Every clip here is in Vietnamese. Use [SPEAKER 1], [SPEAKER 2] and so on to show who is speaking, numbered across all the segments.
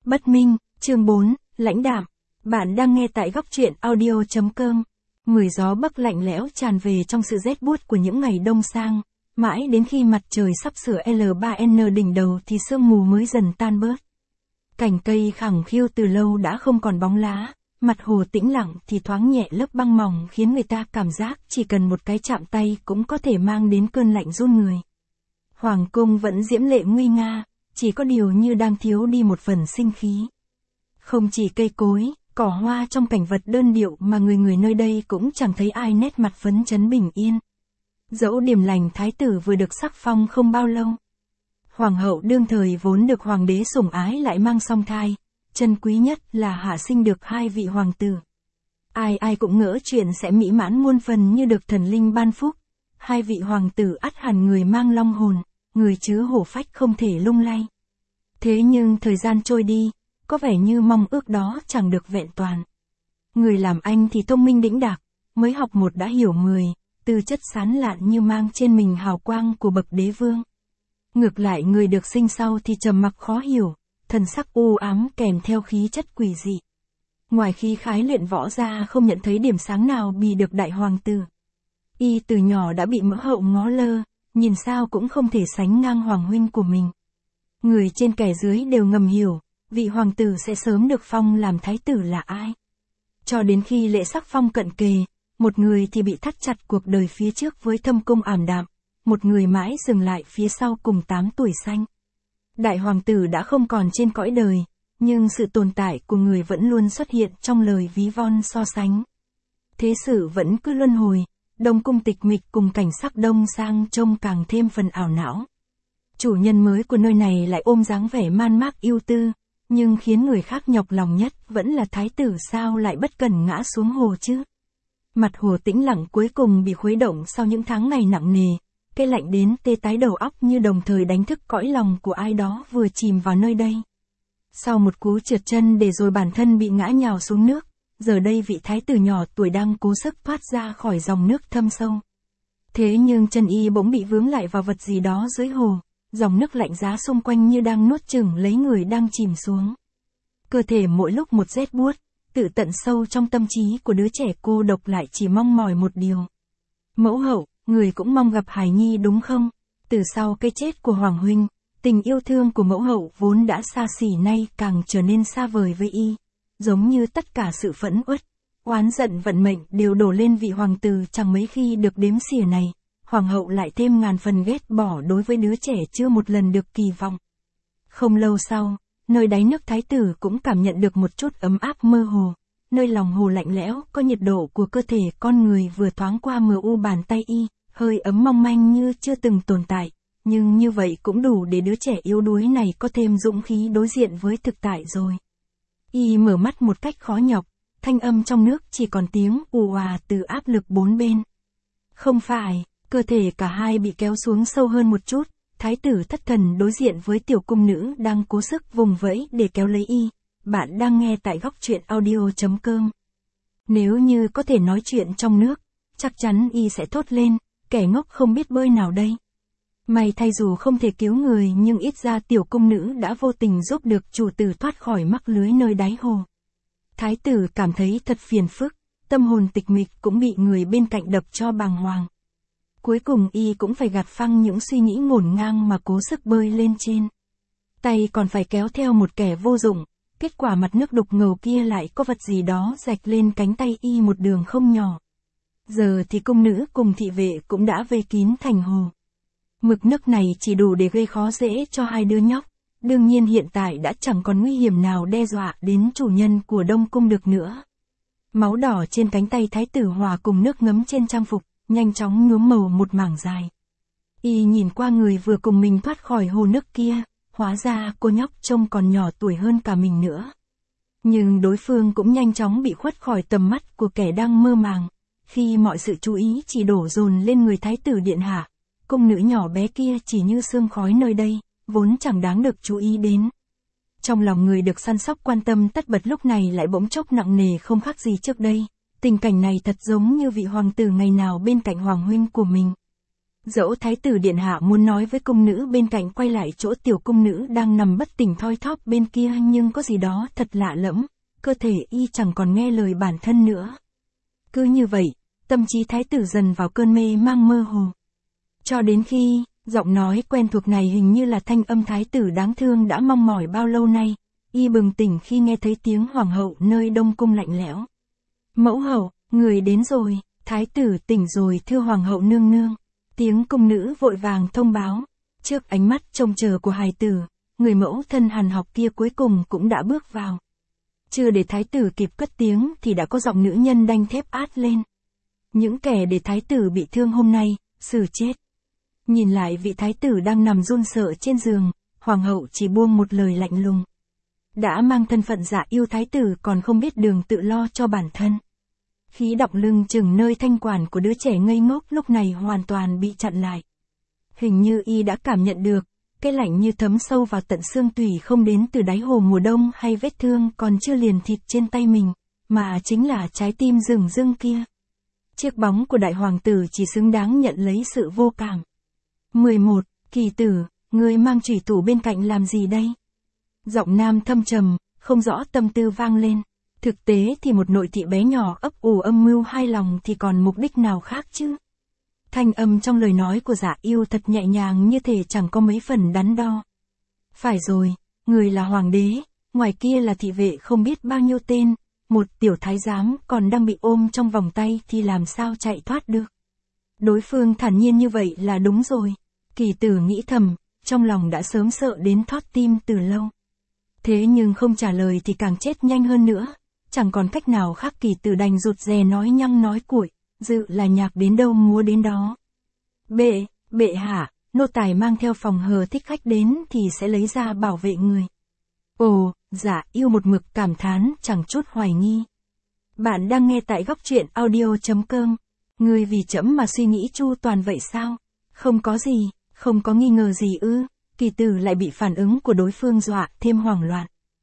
[SPEAKER 1] Bất minh, chương 4, lãnh đạm. Bạn đang nghe tại góc truyện audio.com. Mùi gió Bắc lạnh lẽo tràn về trong sự rét buốt của những ngày đông sang, mãi đến khi mặt trời sắp sửa L3N đỉnh đầu thì sương mù mới dần tan bớt. Cành cây khẳng khiu từ lâu đã không còn bóng lá, mặt hồ tĩnh lặng thì thoáng nhẹ lớp băng mỏng khiến người ta cảm giác chỉ cần một cái chạm tay cũng có thể mang đến cơn lạnh run người. Hoàng cung vẫn diễm lệ nguy nga, chỉ có điều như đang thiếu đi một phần sinh khí. Không chỉ cây cối, cỏ hoa trong cảnh vật đơn điệu mà người người nơi đây cũng chẳng thấy ai nét mặt phấn chấn bình yên. Dẫu điềm lành thái tử vừa được sắc phong không bao lâu. Hoàng hậu đương thời vốn được hoàng đế sủng ái lại mang song thai, chân quý nhất là hạ sinh được 2 vị hoàng tử. Ai ai cũng ngỡ chuyện sẽ mỹ mãn muôn phần như được thần linh ban phúc. 2 vị hoàng tử ắt hẳn người mang long hồn, người chứa hổ phách không thể lung lay. Thế nhưng thời gian trôi đi, có vẻ như mong ước đó chẳng được vẹn toàn. Người làm anh thì thông minh đĩnh đạc, mới học 1 đã hiểu 10, tư chất sán lạn như mang trên mình hào quang của bậc đế vương. Ngược lại người được sinh sau thì trầm mặc khó hiểu, thần sắc u ám kèm theo khí chất quỷ dị. Ngoài khi khái luyện võ ra không nhận thấy điểm sáng nào bì được đại hoàng tử. Y từ nhỏ đã bị mỡ hậu ngó lơ, nhìn sao cũng không thể sánh ngang hoàng huynh của mình. Người trên kẻ dưới đều ngầm hiểu, vị hoàng tử sẽ sớm được phong làm thái tử là ai. Cho đến khi lễ sắc phong cận kề, một người thì bị thắt chặt cuộc đời phía trước với thâm cung ảm đạm, một người mãi dừng lại phía sau cùng 8 tuổi xanh. Đại hoàng tử đã không còn trên cõi đời, nhưng sự tồn tại của người vẫn luôn xuất hiện trong lời ví von so sánh. Thế sự vẫn cứ luân hồi, đông cung tịch mịch cùng cảnh sắc đông sang trông càng thêm phần ảo não. Chủ nhân mới của nơi này lại ôm dáng vẻ man mác ưu tư, nhưng khiến người khác nhọc lòng nhất vẫn là thái tử sao lại bất cẩn ngã xuống hồ chứ. Mặt hồ tĩnh lặng cuối cùng bị khuấy động sau những tháng ngày nặng nề, cái lạnh đến tê tái đầu óc như đồng thời đánh thức cõi lòng của ai đó vừa chìm vào nơi đây. Sau một cú trượt chân để rồi bản thân bị ngã nhào xuống nước, giờ đây vị thái tử nhỏ tuổi đang cố sức thoát ra khỏi dòng nước thâm sâu. Thế nhưng chân y bỗng bị vướng lại vào vật gì đó dưới hồ, dòng nước lạnh giá xung quanh như đang nuốt chửng lấy người đang chìm xuống. Cơ thể mỗi lúc một rét buốt, tự tận sâu trong tâm trí của đứa trẻ cô độc lại chỉ mong mỏi một điều. Mẫu hậu, người cũng mong gặp hài nhi đúng không? Từ sau cái chết của hoàng huynh, tình yêu thương của mẫu hậu vốn đã xa xỉ nay càng trở nên xa vời với y. Giống như tất cả sự phẫn uất, oán giận vận mệnh đều đổ lên vị hoàng tử chẳng mấy khi được đếm xỉa này. Hoàng hậu lại thêm ngàn phần ghét bỏ đối với đứa trẻ chưa một lần được kỳ vọng. Không lâu sau, nơi đáy nước thái tử cũng cảm nhận được một chút ấm áp mơ hồ. Nơi lòng hồ lạnh lẽo có nhiệt độ của cơ thể con người vừa thoáng qua mờ u bàn tay y, hơi ấm mong manh như chưa từng tồn tại. Nhưng như vậy cũng đủ để đứa trẻ yếu đuối này có thêm dũng khí đối diện với thực tại rồi. Y mở mắt một cách khó nhọc, thanh âm trong nước chỉ còn tiếng ù òa từ áp lực 4 bên. Không phải, cơ thể cả hai bị kéo xuống sâu hơn một chút, thái tử thất thần đối diện với tiểu cung nữ đang cố sức vùng vẫy để kéo lấy y. Bạn đang nghe tại góc truyện audio.com. Nếu như có thể nói chuyện trong nước, chắc chắn y sẽ thốt lên, kẻ ngốc không biết bơi nào đây. May thay dù không thể cứu người nhưng ít ra tiểu cung nữ đã vô tình giúp được chủ tử thoát khỏi mắc lưới nơi đáy hồ. Thái tử cảm thấy thật phiền phức, tâm hồn tịch mịch cũng bị người bên cạnh đập cho bàng hoàng. Cuối cùng y cũng phải gạt phăng những suy nghĩ ngổn ngang mà cố sức bơi lên trên. Tay còn phải kéo theo một kẻ vô dụng, kết quả mặt nước đục ngầu kia lại có vật gì đó rạch lên cánh tay y một đường không nhỏ. Giờ thì cung nữ cùng thị vệ cũng đã vây kín thành hồ. Mực nước này chỉ đủ để gây khó dễ cho 2 đứa nhóc, đương nhiên hiện tại đã chẳng còn nguy hiểm nào đe dọa đến chủ nhân của Đông Cung được nữa. Máu đỏ trên cánh tay thái tử hòa cùng nước ngấm trên trang phục, nhanh chóng nhuốm màu một mảng dài. Y nhìn qua người vừa cùng mình thoát khỏi hồ nước kia, hóa ra cô nhóc trông còn nhỏ tuổi hơn cả mình nữa. Nhưng đối phương cũng nhanh chóng bị khuất khỏi tầm mắt của kẻ đang mơ màng, khi mọi sự chú ý chỉ đổ dồn lên người thái tử điện hạ. Cung nữ nhỏ bé kia chỉ như sương khói nơi đây, vốn chẳng đáng được chú ý đến. Trong lòng người được săn sóc quan tâm tất bật lúc này lại bỗng chốc nặng nề không khác gì trước đây. Tình cảnh này thật giống như vị hoàng tử ngày nào bên cạnh hoàng huynh của mình. Dẫu thái tử điện hạ muốn nói với cung nữ bên cạnh quay lại chỗ tiểu cung nữ đang nằm bất tỉnh thoi thóp bên kia, nhưng có gì đó thật lạ lẫm, cơ thể y chẳng còn nghe lời bản thân nữa. Cứ như vậy, tâm trí thái tử dần vào cơn mê mang mơ hồ. Cho đến khi, giọng nói quen thuộc này hình như là thanh âm thái tử đáng thương đã mong mỏi bao lâu nay, y bừng tỉnh khi nghe thấy tiếng hoàng hậu nơi đông cung lạnh lẽo. Mẫu hậu, người đến rồi, thái tử tỉnh rồi thưa hoàng hậu nương nương. Tiếng cung nữ vội vàng thông báo, trước ánh mắt trông chờ của hài tử, người mẫu thân hàn học kia cuối cùng cũng đã bước vào. Chưa để thái tử kịp cất tiếng thì đã có giọng nữ nhân đanh thép át lên. Những kẻ để thái tử bị thương hôm nay, xử chết. Nhìn lại vị thái tử đang nằm run sợ trên giường, hoàng hậu chỉ buông một lời lạnh lùng. Đã mang thân phận dạ yêu thái tử còn không biết đường tự lo cho bản thân. Khí đọng lưng chừng nơi thanh quản của đứa trẻ ngây ngốc lúc này hoàn toàn bị chặn lại. Hình như y đã cảm nhận được, cái lạnh như thấm sâu vào tận xương tủy không đến từ đáy hồ mùa đông hay vết thương còn chưa liền thịt trên tay mình, mà chính là trái tim rừng rưng kia. Chiếc bóng của đại hoàng tử chỉ xứng đáng nhận lấy sự vô cảm. 11. Kỳ tử, ngươi mang chủy thủ bên cạnh làm gì đây? Giọng nam thâm trầm, không rõ tâm tư vang lên. Thực tế thì một nội thị bé nhỏ ấp ủ âm mưu hai lòng thì còn mục đích nào khác chứ? Thanh âm trong lời nói của Dạ Yêu thật nhẹ nhàng như thể chẳng có mấy phần đắn đo. Phải rồi, người là hoàng đế, ngoài kia là thị vệ không biết bao nhiêu tên, một tiểu thái giám còn đang bị ôm trong vòng tay thì làm sao chạy thoát được. Đối phương thản nhiên như vậy là đúng rồi. Kỳ tử nghĩ thầm, trong lòng đã sớm sợ đến thót tim từ lâu. Thế nhưng không trả lời thì càng chết nhanh hơn nữa. Chẳng còn cách nào khác, kỳ tử đành rụt rè nói nhăng nói cuội, dự là nhạc đến đâu múa đến đó. Bệ hạ, nô tài mang theo phòng hờ thích khách đến thì sẽ lấy ra bảo vệ người. Ồ, Dạ Yêu một mực cảm thán chẳng chút hoài nghi. Bạn đang nghe tại góc truyện audio.com. Người vì trẫm mà suy nghĩ chu toàn vậy sao? Không có gì, không có nghi ngờ gì ư? Kỳ tử lại bị phản ứng của đối phương dọa thêm hoảng loạn.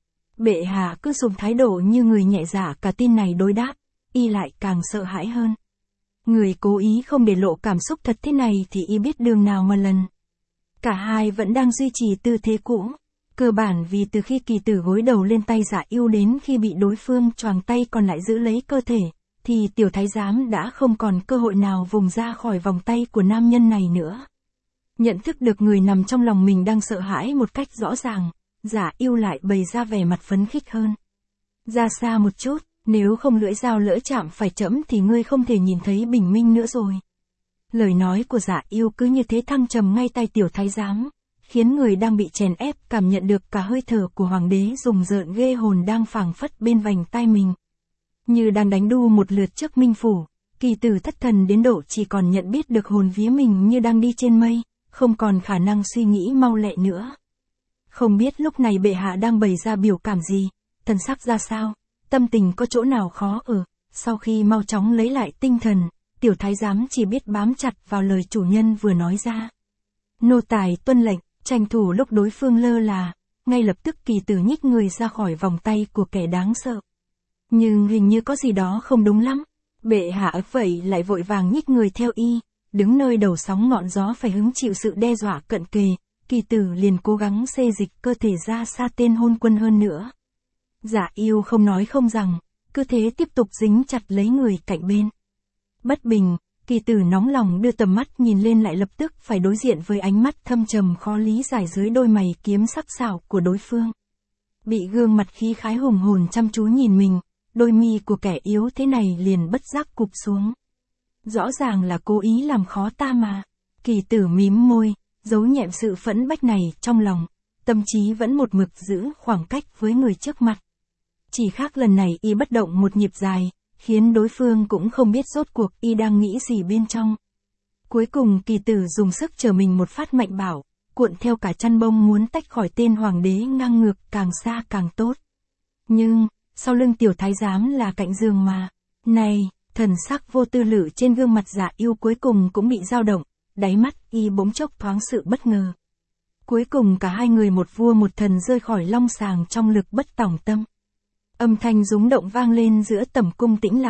[SPEAKER 1] Bệ hạ cứ dùng thái độ như người nhẹ dạ cả tin này đối đáp, y lại càng sợ hãi hơn. Người cố ý không để lộ cảm xúc thật thế này thì y biết đường nào mà lần. Cả hai vẫn đang duy trì tư thế cũ. Cơ bản vì từ khi kỳ tử gối đầu lên tay Dạ Yêu đến khi bị đối phương choàng tay còn lại giữ lấy cơ thể, thì tiểu thái giám đã không còn cơ hội nào vùng ra khỏi vòng tay của nam nhân này nữa. Nhận thức được người nằm trong lòng mình đang sợ hãi một cách rõ ràng, Dạ Yêu lại bày ra vẻ mặt phấn khích hơn. Ra xa một chút, nếu không lưỡi dao lỡ chạm phải trẫm thì ngươi không thể nhìn thấy bình minh nữa rồi. Lời nói của Dạ Yêu cứ như thế thăng trầm ngay tai tiểu thái giám, khiến người đang bị chèn ép cảm nhận được cả hơi thở của hoàng đế rùng rợn ghê hồn đang phảng phất bên vành tai mình. Như đang đánh đu một lượt trước minh phủ, kỳ tử thất thần đến độ chỉ còn nhận biết được hồn vía mình như đang đi trên mây, không còn khả năng suy nghĩ mau lẹ nữa. Không biết lúc này bệ hạ đang bày ra biểu cảm gì, thần sắc ra sao, tâm tình có chỗ nào khó ở. Sau khi mau chóng lấy lại tinh thần, tiểu thái giám chỉ biết bám chặt vào lời chủ nhân vừa nói ra. Nô tài tuân lệnh, tranh thủ lúc đối phương lơ là, ngay lập tức kỳ tử nhích người ra khỏi vòng tay của kẻ đáng sợ. Nhưng hình như có gì đó không đúng lắm. Bệ hạ vậy lại vội vàng nhích người theo y, đứng nơi đầu sóng ngọn gió phải hứng chịu sự đe dọa cận kề, kỳ tử liền cố gắng xê dịch cơ thể ra xa tên hôn quân hơn nữa. Dạ Yêu không nói không rằng, cứ thế tiếp tục dính chặt lấy người cạnh bên. Bất bình, kỳ tử nóng lòng đưa tầm mắt nhìn lên lại lập tức phải đối diện với ánh mắt thâm trầm khó lý giải dưới đôi mày kiếm sắc sảo của đối phương. Bị gương mặt khí khái hùng hồn chăm chú nhìn mình, đôi mi của kẻ yếu thế này liền bất giác cụp xuống. Rõ ràng là cố ý làm khó ta mà. Kỳ tử mím môi, giấu nhẹm sự phẫn bách này trong lòng, tâm trí vẫn một mực giữ khoảng cách với người trước mặt. Chỉ khác lần này y bất động một nhịp dài, khiến đối phương cũng không biết rốt cuộc y đang nghĩ gì bên trong. Cuối cùng kỳ tử dùng sức trở mình một phát mạnh bảo, cuộn theo cả chăn bông muốn tách khỏi tên hoàng đế ngang ngược càng xa càng tốt. Nhưng, sau lưng tiểu thái giám là cạnh giường mà. Này, thần sắc vô tư lự trên gương mặt Dạ Yêu cuối cùng cũng bị dao động, đáy mắt y bỗng chốc thoáng sự bất ngờ. Cuối cùng cả hai người một vua một thần rơi khỏi long sàng trong lực bất tòng tâm. Âm thanh rúng động vang lên giữa tầm cung tĩnh lặng.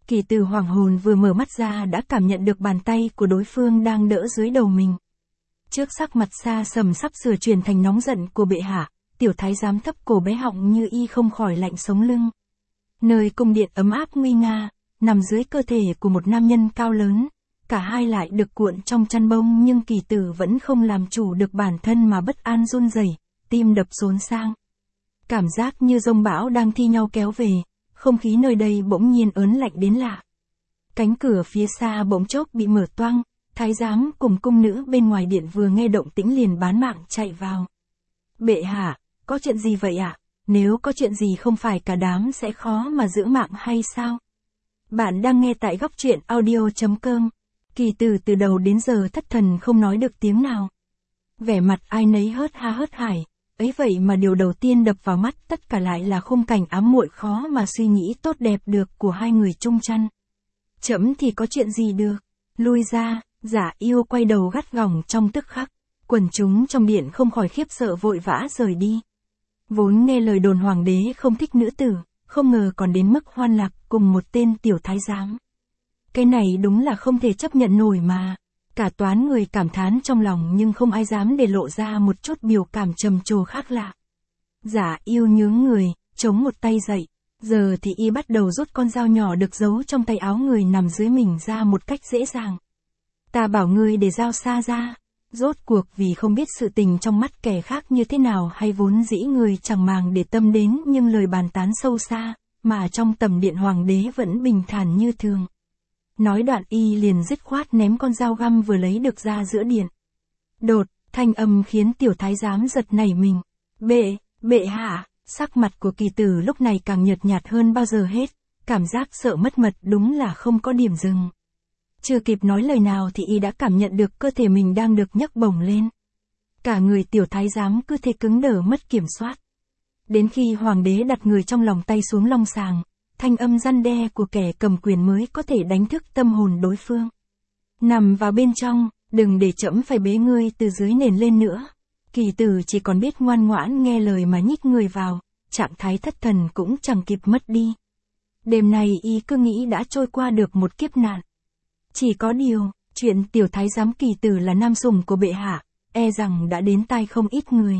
[SPEAKER 1] Kỳ Từ hoàng hồn vừa mở mắt ra đã cảm nhận được bàn tay của đối phương đang đỡ dưới đầu mình. Trước sắc mặt xa sầm sắp sửa chuyển thành nóng giận của bệ hạ, tiểu thái giám thấp cổ bé họng như y không khỏi lạnh sống lưng. Nơi cung điện ấm áp nguy nga, nằm dưới cơ thể của một nam nhân cao lớn, cả hai lại được cuộn trong chăn bông nhưng Kỳ Tử vẫn không làm chủ được bản thân mà bất an run rẩy, tim đập xốn sang. Cảm giác như dông bão đang thi nhau kéo về, không khí nơi đây bỗng nhiên ớn lạnh đến lạ. Cánh cửa phía xa bỗng chốc bị mở toang, thái giám cùng cung nữ bên ngoài điện vừa nghe động tĩnh liền bán mạng chạy vào. Bệ hạ, có chuyện gì vậy ạ? Nếu có chuyện gì không phải cả đám sẽ khó mà giữ mạng hay sao? Bạn đang nghe tại góc truyện audio.com. Kỳ Tử từ đầu đến giờ thất thần không nói được tiếng nào. Vẻ mặt ai nấy hớt ha hớt hải, ấy vậy mà điều đầu tiên đập vào mắt tất cả lại là khung cảnh ám muội khó mà suy nghĩ tốt đẹp được của hai người chung chăn. Chấm thì có chuyện gì được, lui ra, Giả Yêu quay đầu gắt gỏng trong tức khắc, quần chúng trong điện không khỏi khiếp sợ vội vã rời đi. Vốn nghe lời đồn hoàng đế không thích nữ tử, không ngờ còn đến mức hoan lạc cùng một tên tiểu thái giám. Cái này đúng là không thể chấp nhận nổi mà. Cả toán người cảm thán trong lòng nhưng không ai dám để lộ ra một chút biểu cảm trầm trồ khác lạ. Giả Yêu nhướng người, chống một tay dậy. Giờ thì y bắt đầu rút con dao nhỏ được giấu trong tay áo người nằm dưới mình ra một cách dễ dàng. Ta bảo ngươi để dao xa ra. Rốt cuộc vì không biết sự tình trong mắt kẻ khác như thế nào hay vốn dĩ người chẳng màng để tâm đến nhưng lời bàn tán sâu xa, mà trong tầm điện hoàng đế vẫn bình thản như thường. Nói đoạn y liền dứt khoát ném con dao găm vừa lấy được ra giữa điện. Đột, thanh âm khiến tiểu thái giám giật nảy mình. Bệ hạ, sắc mặt của Kỳ Tử lúc này càng nhợt nhạt hơn bao giờ hết, cảm giác sợ mất mật đúng là không có điểm dừng. Chưa kịp nói lời nào thì y đã cảm nhận được cơ thể mình đang được nhấc bổng lên. Cả người tiểu thái giám cứ thế cứng đờ mất kiểm soát. Đến khi hoàng đế đặt người trong lòng tay xuống long sàng, thanh âm răn đe của kẻ cầm quyền mới có thể đánh thức tâm hồn đối phương. Nằm vào bên trong, đừng để trẫm phải bế ngươi từ dưới nền lên nữa. Kỳ Tử chỉ còn biết ngoan ngoãn nghe lời mà nhích người vào, trạng thái thất thần cũng chẳng kịp mất đi. Đêm này y cứ nghĩ đã trôi qua được một kiếp nạn. Chỉ có điều, chuyện tiểu thái giám Kỳ Tử là nam sủng của bệ hạ, e rằng đã đến tai không ít người.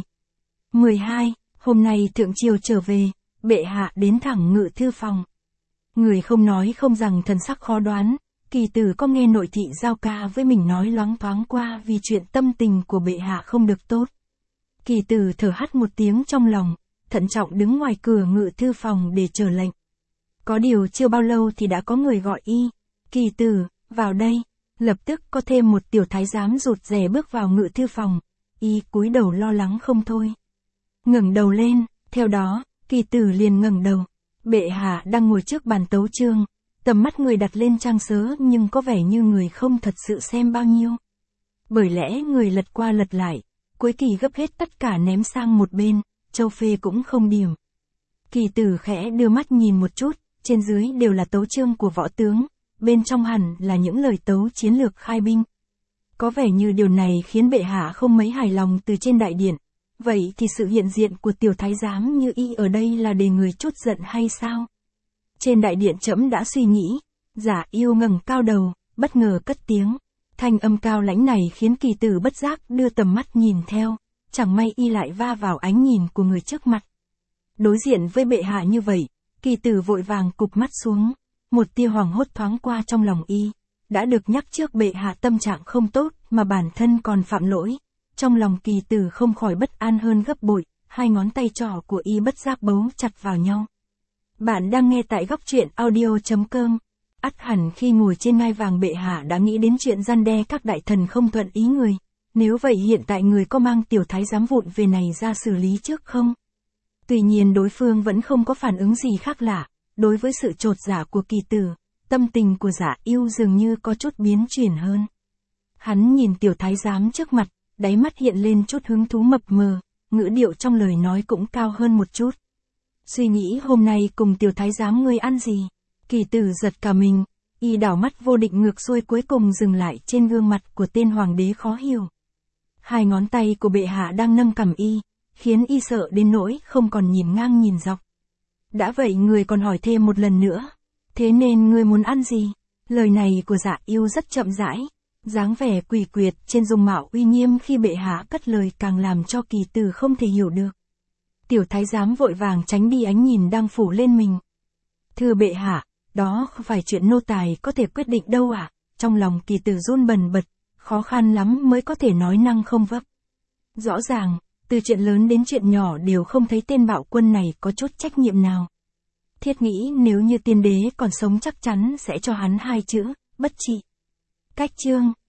[SPEAKER 1] 12. Hôm nay thượng triều trở về, bệ hạ đến thẳng ngự thư phòng. Người không nói không rằng thần sắc khó đoán, Kỳ Tử có nghe nội thị giao ca với mình nói loáng thoáng qua vì chuyện tâm tình của bệ hạ không được tốt. Kỳ Tử thở hắt một tiếng trong lòng, thận trọng đứng ngoài cửa ngự thư phòng để chờ lệnh. Có điều chưa bao lâu thì đã có người gọi y. Kỳ Tử, vào đây. Lập tức có thêm một tiểu thái giám rụt rè bước vào ngự thư phòng. Y cúi đầu lo lắng không thôi. Ngẩng đầu lên, theo đó, Kỳ Tử liền ngẩng đầu. Bệ hạ đang ngồi trước bàn tấu chương, tầm mắt người đặt lên trang sớ nhưng có vẻ như người không thật sự xem bao nhiêu. Bởi lẽ người lật qua lật lại, cuối kỳ gấp hết tất cả ném sang một bên, châu phê cũng không điểm. Kỳ Tử khẽ đưa mắt nhìn một chút, trên dưới đều là tấu chương của võ tướng, bên trong hẳn là những lời tấu chiến lược khai binh. Có vẻ như điều này khiến bệ hạ không mấy hài lòng từ trên đại điện. Vậy thì sự hiện diện của tiểu thái giám như y ở đây là để người chút giận hay sao? Trên đại điện trẫm đã suy nghĩ. Giả Yêu ngẩng cao đầu, bất ngờ cất tiếng. Thanh âm cao lãnh này khiến Kỳ Tử bất giác đưa tầm mắt nhìn theo. Chẳng may y lại va vào ánh nhìn của người trước mặt. Đối diện với bệ hạ như vậy, Kỳ Tử vội vàng cụp mắt xuống. Một tia hoảng hốt thoáng qua trong lòng y. Đã được nhắc trước bệ hạ tâm trạng không tốt mà bản thân còn phạm lỗi. Trong lòng Kỳ Tử không khỏi bất an hơn gấp bội, hai ngón tay trỏ của y bất giác bấu chặt vào nhau. Bạn đang nghe tại góc truyện audio.com. Ắt hẳn khi ngồi trên ngai vàng bệ hạ đã nghĩ đến chuyện răn đe các đại thần không thuận ý người. Nếu vậy hiện tại người có mang tiểu thái giám vụn về này ra xử lý trước không? Tuy nhiên đối phương vẫn không có phản ứng gì khác lạ. Đối với sự chột dạ của Kỳ Tử, tâm tình của Giả Yêu dường như có chút biến chuyển hơn. Hắn nhìn tiểu thái giám trước mặt, đáy mắt hiện lên chút hứng thú mập mờ, ngữ điệu trong lời nói cũng cao hơn một chút. Suy nghĩ hôm nay cùng tiểu thái giám ngươi ăn gì? Kỳ Tử giật cả mình, y đảo mắt vô định ngược xuôi cuối cùng dừng lại trên gương mặt của tên hoàng đế khó hiểu. Hai ngón tay của bệ hạ đang nâng cằm y, khiến y sợ đến nỗi không còn nhìn ngang nhìn dọc. Đã vậy người còn hỏi thêm một lần nữa. Thế nên ngươi muốn ăn gì? Lời này của Dạ Yêu rất chậm rãi, dáng vẻ quỷ quyệt trên dung mạo uy nghiêm khi bệ hạ cất lời càng làm cho Kỳ Tử không thể hiểu được. Tiểu thái giám vội vàng tránh đi ánh nhìn đang phủ lên mình. Thưa bệ hạ, đó không phải chuyện nô tài có thể quyết định đâu ạ. Trong lòng Kỳ Tử run bần bật, khó khăn lắm mới có thể nói năng không vấp. Rõ ràng, từ chuyện lớn đến chuyện nhỏ đều không thấy tên bạo quân này có chút trách nhiệm nào. Thiết nghĩ nếu như tiên đế còn sống chắc chắn sẽ cho hắn 2 chữ, bất trị. Cách chương